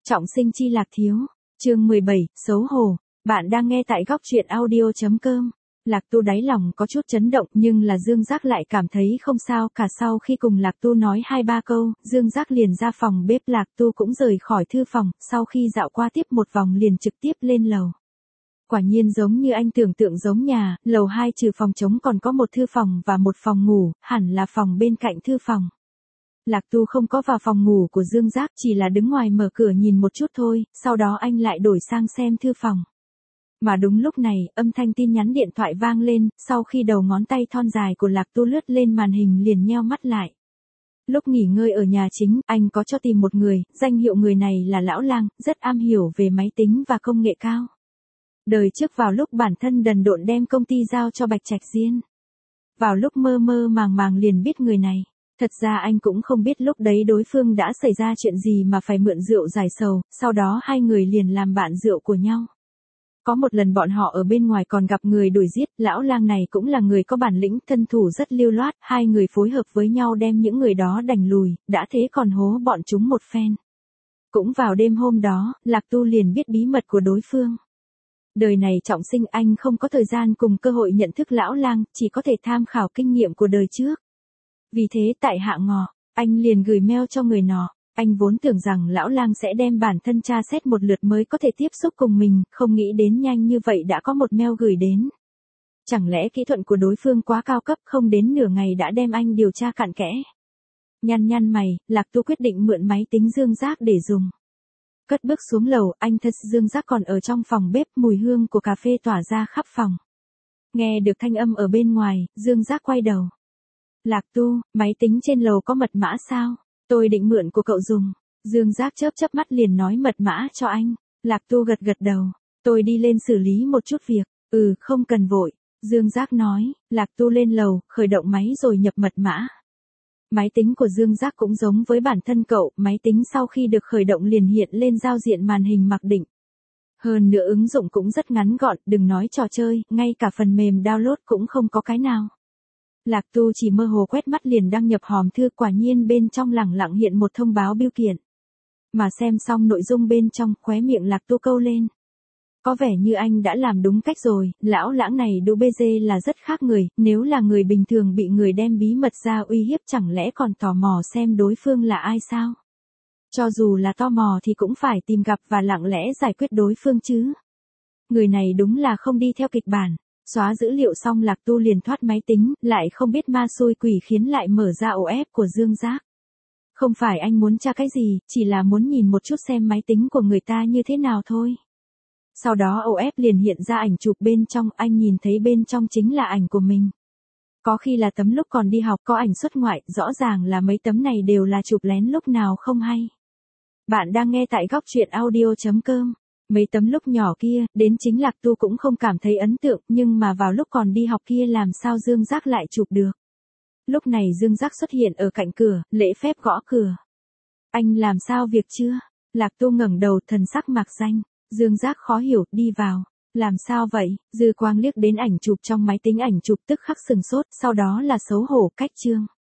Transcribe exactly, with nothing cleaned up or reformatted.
Trọng sinh chi Lạc Thiếu, chương mười bảy, xấu hổ. Bạn đang nghe tại góc truyện audio chấm com. Lạc Tu đáy lòng có chút chấn động nhưng là Dương Giác lại cảm thấy không sao cả. Sau khi cùng Lạc Tu nói hai ba câu, Dương Giác liền ra phòng bếp. Lạc Tu cũng rời khỏi thư phòng, sau khi dạo qua tiếp một vòng liền trực tiếp lên lầu. Quả nhiên giống như anh tưởng tượng giống nhà, lầu hai trừ phòng trống còn có một thư phòng và một phòng ngủ, hẳn là phòng bên cạnh thư phòng. Lạc Tu không có vào phòng ngủ của Dương Giác, chỉ là đứng ngoài mở cửa nhìn một chút thôi, sau đó anh lại đổi sang xem thư phòng. Mà đúng lúc này, âm thanh tin nhắn điện thoại vang lên, sau khi đầu ngón tay thon dài của Lạc Tu lướt lên màn hình liền nheo mắt lại. Lúc nghỉ ngơi ở nhà chính, anh có cho tìm một người, danh hiệu người này là Lão Lang, rất am hiểu về máy tính và công nghệ cao. Đời trước vào lúc bản thân đần độn đem công ty giao cho Bạch Trạch Diên. Vào lúc mơ mơ màng màng liền biết người này. Thật ra anh cũng không biết lúc đấy đối phương đã xảy ra chuyện gì mà phải mượn rượu giải sầu, sau đó hai người liền làm bạn rượu của nhau. Có một lần bọn họ ở bên ngoài còn gặp người đuổi giết, Lão Lang này cũng là người có bản lĩnh, thân thủ rất lưu loát, hai người phối hợp với nhau đem những người đó đành lùi, đã thế còn hố bọn chúng một phen. Cũng vào đêm hôm đó, Lạc Tu liền biết bí mật của đối phương. Đời này trọng sinh anh không có thời gian cùng cơ hội nhận thức Lão Lang, chỉ có thể tham khảo kinh nghiệm của đời trước. Vì thế tại Hạ Ngọ, anh liền gửi mail cho người nọ. Anh vốn tưởng rằng Lão Lang sẽ đem bản thân tra xét một lượt mới có thể tiếp xúc cùng mình, không nghĩ đến nhanh như vậy đã có một mail gửi đến. Chẳng lẽ kỹ thuật của đối phương quá cao cấp, không đến nửa ngày đã đem anh điều tra cặn kẽ. Nhăn nhăn mày, Lạc Tu quyết định mượn máy tính Dương Giác để dùng. Cất bước xuống lầu, anh thật Dương Giác còn ở trong phòng bếp, mùi hương của cà phê tỏa ra khắp phòng. Nghe được thanh âm ở bên ngoài, Dương Giác quay đầu. Lạc Tu, máy tính trên lầu có mật mã sao? Tôi định mượn của cậu dùng. Dương Giác chớp chớp mắt liền nói mật mã cho anh. Lạc Tu gật gật đầu. Tôi đi lên xử lý một chút việc. Ừ, không cần vội. Dương Giác nói. Lạc Tu lên lầu, khởi động máy rồi nhập mật mã. Máy tính của Dương Giác cũng giống với bản thân cậu, máy tính sau khi được khởi động liền hiện lên giao diện màn hình mặc định. Hơn nữa ứng dụng cũng rất ngắn gọn, đừng nói trò chơi, ngay cả phần mềm download cũng không có cái nào. Lạc Tu chỉ mơ hồ quét mắt liền đăng nhập hòm thư, quả nhiên bên trong lẳng lặng hiện một thông báo bưu kiện. Mà xem xong nội dung bên trong, khóe miệng Lạc Tu câu lên. Có vẻ như anh đã làm đúng cách rồi, Lão Lãng này đu bê dê là rất khác người, nếu là người bình thường bị người đem bí mật ra uy hiếp chẳng lẽ còn tò mò xem đối phương là ai sao? Cho dù là tò mò thì cũng phải tìm gặp và lặng lẽ giải quyết đối phương chứ. Người này đúng là không đi theo kịch bản. Xóa dữ liệu xong Lạc Tu liền thoát máy tính, lại không biết ma xui quỷ khiến lại mở ra ô ép của Dương Giác. Không phải anh muốn tra cái gì, chỉ là muốn nhìn một chút xem máy tính của người ta như thế nào thôi. Sau đó ô ép liền hiện ra ảnh chụp bên trong, anh nhìn thấy bên trong chính là ảnh của mình. Có khi là tấm lúc còn đi học có ảnh xuất ngoại, rõ ràng là mấy tấm này đều là chụp lén lúc nào không hay. Bạn đang nghe tại góc truyện audio chấm com. Mấy tấm lúc nhỏ kia, đến chính Lạc Tu cũng không cảm thấy ấn tượng, nhưng mà vào lúc còn đi học kia làm sao Dương Giác lại chụp được. Lúc này Dương Giác xuất hiện ở cạnh cửa, lễ phép gõ cửa. Anh làm sao việc chưa? Lạc Tu ngẩng đầu, thần sắc mạc danh. Dương Giác khó hiểu, đi vào. Làm sao vậy? Dư quang liếc đến ảnh chụp trong máy tính ảnh chụp tức khắc sừng sốt, sau đó là xấu hổ cách trương.